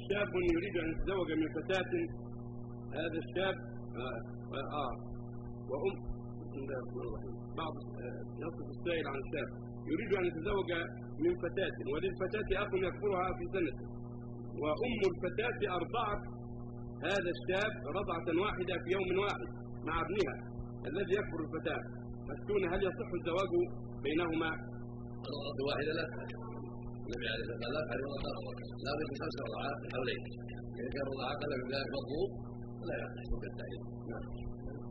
شاب يريد أن يتزوج من فتاة. هذا الشاب وأم بسم الله الرحمن الرحيم. بعض يصف السائل عن شاب يريد أن يتزوج من فتاة، وللفتاة أخ يكفرها في سنته، وأم الفتاة أرضعت هذا الشاب رضعة واحدة في يوم واحد مع ابنها الذي يكفر الفتاة. فافتونا هل يصح الزواج بينهما؟ الرضعة واحدة لا تفعل. النبي عليه الصلاة والسلام لا تفعل لا بد من 5 رضعات حولين. إذا كان رضعة أقل من ذلك مطلوب لا يحصل بالتعليم.